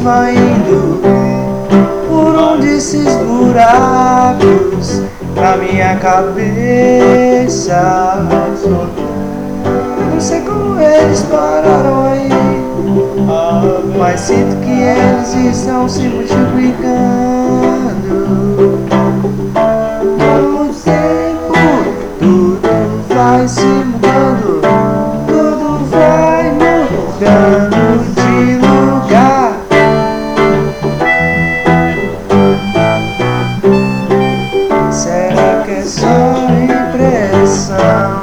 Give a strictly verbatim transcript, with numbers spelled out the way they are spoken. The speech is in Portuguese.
indo por um desses buracos na minha cabeça. Não sei como eles pararam aí, mas sinto que eles estão se multiplicando. Com o tempo tudo vai se mudando, tudo vai mudando de lugar. Será que é só impressão?